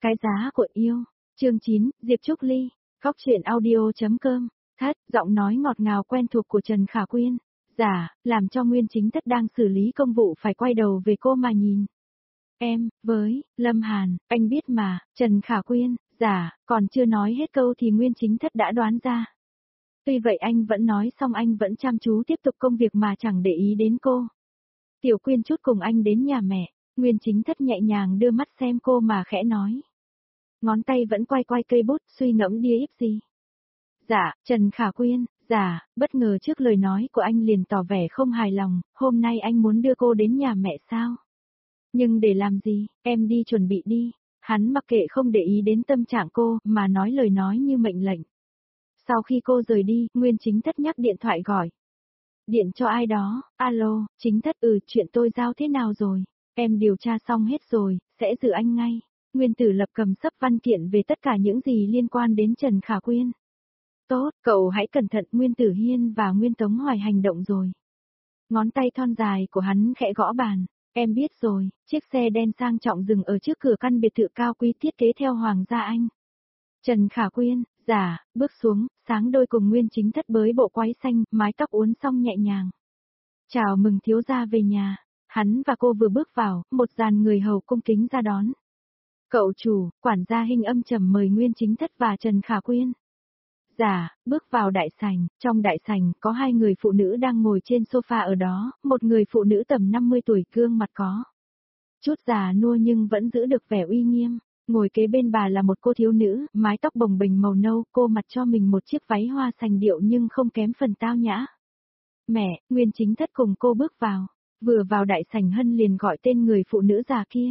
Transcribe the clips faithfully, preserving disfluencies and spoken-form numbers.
Cái giá của yêu. Chương chín, Diệp Trúc Ly. Góc truyện audio.com. Thất, giọng nói ngọt ngào quen thuộc của Trần Khả Quyên. Giả, làm cho Nguyên Chính Thất đang xử lý công vụ phải quay đầu về cô mà nhìn. Em, với, Lâm Hàn, anh biết mà, Trần Khả Quyên, giả, còn chưa nói hết câu thì Nguyên Chính Thất đã đoán ra. Tuy vậy anh vẫn nói xong anh vẫn chăm chú tiếp tục công việc mà chẳng để ý đến cô. Tiểu Quyên chút cùng anh đến nhà mẹ, Nguyên Chính Thất nhẹ nhàng đưa mắt xem cô mà khẽ nói. Ngón tay vẫn quay quay cây bút suy ngẫm đi íp gì. Dạ, Trần Khả Quyên, dạ, bất ngờ trước lời nói của anh liền tỏ vẻ không hài lòng, hôm nay anh muốn đưa cô đến nhà mẹ sao? Nhưng để làm gì, em đi chuẩn bị đi. Hắn mặc kệ không để ý đến tâm trạng cô mà nói lời nói như mệnh lệnh. Sau khi cô rời đi, Nguyên Chính Thất nhắc điện thoại gọi. Điện cho ai đó, alo, Chính Thất ừ, chuyện tôi giao thế nào rồi? Em điều tra xong hết rồi, sẽ giữ anh ngay. Nguyên Tử Lập cầm sấp văn kiện về tất cả những gì liên quan đến Trần Khả Quyên. Tốt, cậu hãy cẩn thận, Nguyên Tử Hiên và Nguyên Tống Hoài hành động rồi. Ngón tay thon dài của hắn khẽ gõ bàn. Em biết rồi, chiếc xe đen sang trọng dừng ở trước cửa căn biệt thự cao quý thiết kế theo Hoàng gia Anh. Trần Khả Quyên, giả, bước xuống, sáng đôi cùng Nguyên Chính Thất bới bộ quái xanh, mái tóc uốn xong nhẹ nhàng. Chào mừng thiếu gia về nhà. Hắn và cô vừa bước vào, một dàn người hầu cung kính ra đón. Cậu chủ, quản gia Hinh âm trầm mời Nguyên Chính Thất và Trần Khả Quyên. Dạ, bước vào đại sảnh, trong đại sảnh có hai người phụ nữ đang ngồi trên sofa ở đó, một người phụ nữ tầm năm mươi tuổi gương mặt có chút già nua nhưng vẫn giữ được vẻ uy nghiêm, ngồi kế bên bà là một cô thiếu nữ, mái tóc bồng bềnh màu nâu, cô mặc cho mình một chiếc váy hoa sành điệu nhưng không kém phần tao nhã. Mẹ, Nguyên Chính Thất cùng cô bước vào, vừa vào đại sảnh Hân liền gọi tên người phụ nữ già kia.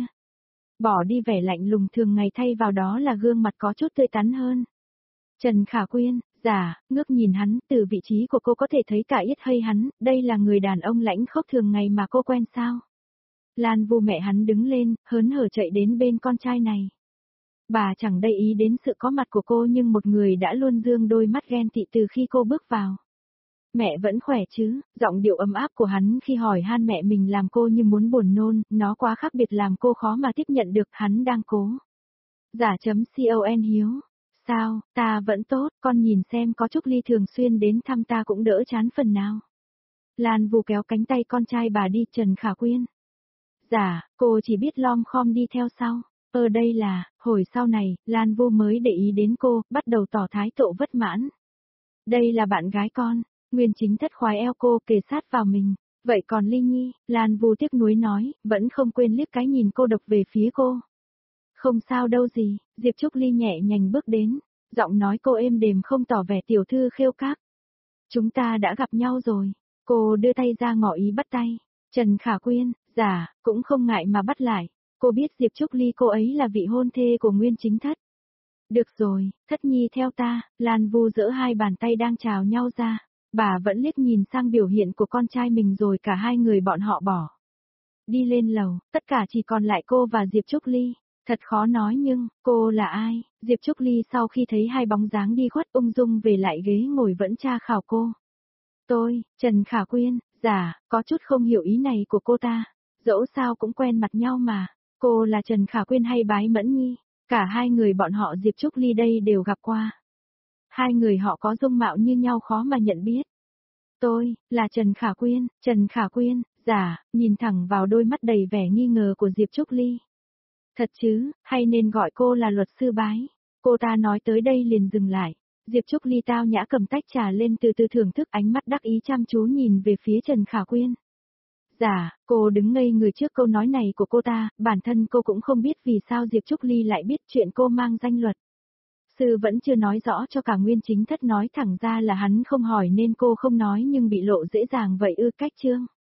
Bỏ đi vẻ lạnh lùng thường ngày thay vào đó là gương mặt có chút tươi tắn hơn. Trần Khả Quyên, giả, ngước nhìn hắn, từ vị trí của cô có thể thấy cả yết hây hắn, đây là người đàn ông lãnh khốc thường ngày mà cô quen sao? Lan Vu mẹ hắn đứng lên, hớn hở chạy đến bên con trai này. Bà chẳng để ý đến sự có mặt của cô nhưng một người đã luôn dương đôi mắt ghen tị từ khi cô bước vào. Mẹ vẫn khỏe chứ, giọng điệu ấm áp của hắn khi hỏi han mẹ mình làm cô như muốn buồn nôn, nó quá khác biệt làm cô khó mà tiếp nhận được, hắn đang cố. Giả chấm con hiếu. Sao, ta vẫn tốt, con nhìn xem có Trúc Ly thường xuyên đến thăm ta cũng đỡ chán phần nào. Lan Vu kéo cánh tay con trai bà đi. Trần Khả Quyên. Dạ, cô chỉ biết lom khom đi theo sau. Ở đây là, hồi sau này, Lan Vu mới để ý đến cô, bắt đầu tỏ thái độ vất mãn. Đây là bạn gái con, Nguyên Chính Thất khoái eo cô kề sát vào mình. Vậy còn Ly Nhi, Lan Vu tiếc nuối nói, vẫn không quên liếc cái nhìn cô độc về phía cô. Không sao đâu gì, Diệp Trúc Ly nhẹ nhàng bước đến, giọng nói cô êm đềm không tỏ vẻ tiểu thư khêu cáp. Chúng ta đã gặp nhau rồi, cô đưa tay ra ngỏ ý bắt tay, Trần Khả Quyên, giả, cũng không ngại mà bắt lại, cô biết Diệp Trúc Ly cô ấy là vị hôn thê của Nguyên Chính Thất. Được rồi, Thất Nhi theo ta, Lan Vu giở hai bàn tay đang chào nhau ra, bà vẫn liếc nhìn sang biểu hiện của con trai mình rồi cả hai người bọn họ bỏ. Đi lên lầu, tất cả chỉ còn lại cô và Diệp Trúc Ly. Thật khó nói nhưng, cô là ai? Diệp Trúc Ly sau khi thấy hai bóng dáng đi khuất ung dung về lại ghế ngồi vẫn tra khảo cô. Tôi, Trần Khả Quyên, giả, có chút không hiểu ý này của cô ta. Dẫu sao cũng quen mặt nhau mà. Cô là Trần Khả Quyên hay Bái Mẫn Nhi? Cả hai người bọn họ Diệp Trúc Ly đây đều gặp qua. Hai người họ có dung mạo như nhau khó mà nhận biết. Tôi, là Trần Khả Quyên, Trần Khả Quyên, giả, nhìn thẳng vào đôi mắt đầy vẻ nghi ngờ của Diệp Trúc Ly. Thật chứ, hay nên gọi cô là luật sư Bái. Cô ta nói tới đây liền dừng lại. Diệp Trúc Ly tao nhã cầm tách trà lên từ từ thưởng thức, ánh mắt đắc ý chăm chú nhìn về phía Trần Khả Quyên. Dạ, cô đứng ngây người trước câu nói này của cô ta, bản thân cô cũng không biết vì sao Diệp Trúc Ly lại biết chuyện cô mang danh luật sư vẫn chưa nói rõ cho cả Nguyên Chính Thất, nói thẳng ra là hắn không hỏi nên cô không nói nhưng bị lộ dễ dàng vậy ư? Cách chương